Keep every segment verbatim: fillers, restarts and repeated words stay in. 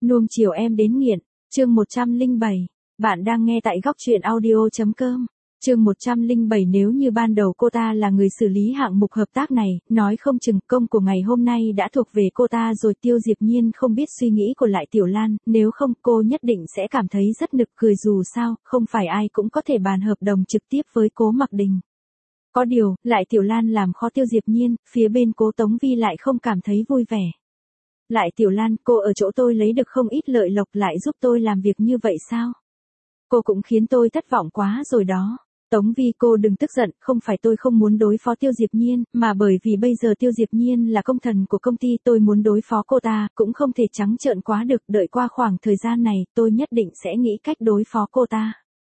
Nuông chiều em đến nghiện, chương một trăm lẻ bảy. Bạn đang nghe tại góc truyện audio.com. Chương một trăm lẻ bảy. Nếu như ban đầu cô ta là người xử lý hạng mục hợp tác này, nói không chừng công của ngày hôm nay đã thuộc về cô ta rồi. Tiêu Diệp Nhiên không biết suy nghĩ của Lại Tiểu Lan, nếu không cô nhất định sẽ cảm thấy rất nực cười, dù sao, không phải ai cũng có thể bàn hợp đồng trực tiếp với Cố Mặc Đình. Có điều, Lại Tiểu Lan làm khó Tiêu Diệp Nhiên, phía bên Cố Tống Vi lại không cảm thấy vui vẻ. Lại Tiểu Lan, cô ở chỗ tôi lấy được không ít lợi lộc, lại giúp tôi làm việc như vậy sao? Cô cũng khiến tôi thất vọng quá rồi đó. Tống Vi, cô đừng tức giận, không phải tôi không muốn đối phó Tiêu Diệp Nhiên, mà bởi vì bây giờ Tiêu Diệp Nhiên là công thần của công ty, tôi muốn đối phó cô ta, cũng không thể trắng trợn quá được, đợi qua khoảng thời gian này, tôi nhất định sẽ nghĩ cách đối phó cô ta.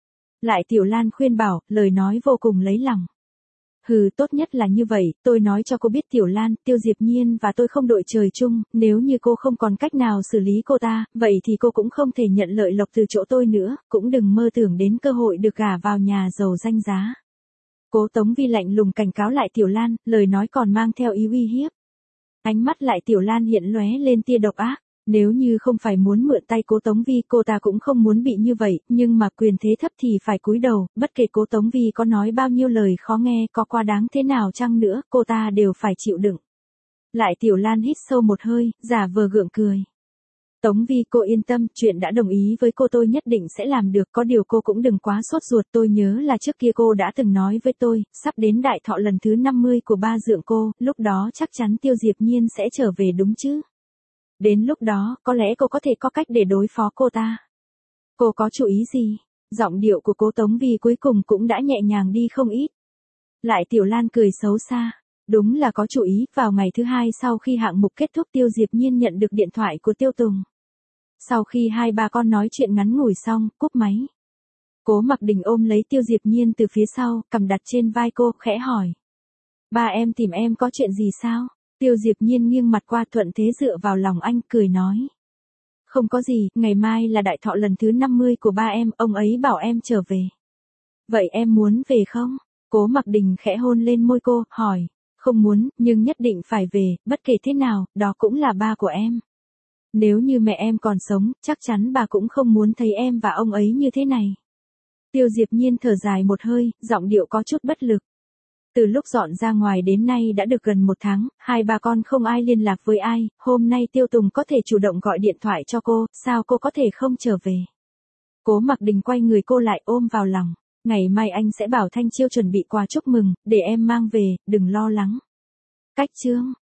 Lại Tiểu Lan khuyên bảo, lời nói vô cùng lấy lòng. Hừ, tốt nhất là như vậy, tôi nói cho cô biết Tiểu Lan, Tiêu Diệp Nhiên và tôi không đội trời chung, nếu như cô không còn cách nào xử lý cô ta, vậy thì cô cũng không thể nhận lợi lộc từ chỗ tôi nữa, cũng đừng mơ tưởng đến cơ hội được gả vào nhà giàu danh giá. Cố Tống Vi lạnh lùng cảnh cáo Lại Tiểu Lan, lời nói còn mang theo ý uy hiếp. Ánh mắt Lại Tiểu Lan hiện lóe lên tia độc ác. Nếu như không phải muốn mượn tay Cố Tống Vi, cô ta cũng không muốn bị như vậy, nhưng mà quyền thế thấp thì phải cúi đầu, bất kể Cố Tống Vi có nói bao nhiêu lời khó nghe, có quá đáng thế nào chăng nữa, cô ta đều phải chịu đựng. Lại Tiểu Lan hít sâu một hơi, giả vờ gượng cười. Tống Vi, cô yên tâm, chuyện đã đồng ý với cô tôi nhất định sẽ làm được, có điều cô cũng đừng quá sốt ruột, tôi nhớ là trước kia cô đã từng nói với tôi, sắp đến đại thọ lần thứ năm mươi của ba dượng cô, lúc đó chắc chắn Tiêu Diệp Nhiên sẽ trở về đúng chứ? Đến lúc đó, có lẽ cô có thể có cách để đối phó cô ta. Cô có chủ ý gì? Giọng điệu của Cố Tống Vi cuối cùng cũng đã nhẹ nhàng đi không ít. Lại Tiểu Lan cười xấu xa. Đúng là có chủ ý, vào ngày thứ hai sau khi hạng mục kết thúc, Tiêu Diệp Nhiên nhận được điện thoại của Tiêu Tùng. Sau khi hai ba con nói chuyện ngắn ngủi xong, cúp máy. Cố Mặc Đình ôm lấy Tiêu Diệp Nhiên từ phía sau, cầm đặt trên vai cô, khẽ hỏi. Ba em tìm em có chuyện gì sao? Tiêu Diệp Nhiên nghiêng mặt qua, thuận thế dựa vào lòng anh, cười nói. Không có gì, ngày mai là đại thọ lần thứ năm mươi của ba em, ông ấy bảo em trở về. Vậy em muốn về không? Cố Mặc Đình khẽ hôn lên môi cô, hỏi. Không muốn, nhưng nhất định phải về, bất kể thế nào, đó cũng là ba của em. Nếu như mẹ em còn sống, chắc chắn bà cũng không muốn thấy em và ông ấy như thế này. Tiêu Diệp Nhiên thở dài một hơi, giọng điệu có chút bất lực. Từ lúc dọn ra ngoài đến nay đã được gần một tháng, hai ba con không ai liên lạc với ai, hôm nay Tiêu Tùng có thể chủ động gọi điện thoại cho cô, sao cô có thể không trở về? Cố Mặc Đình quay người cô lại, ôm vào lòng. Ngày mai anh sẽ bảo Thanh Chiêu chuẩn bị quà chúc mừng, để em mang về, đừng lo lắng. Cách chương.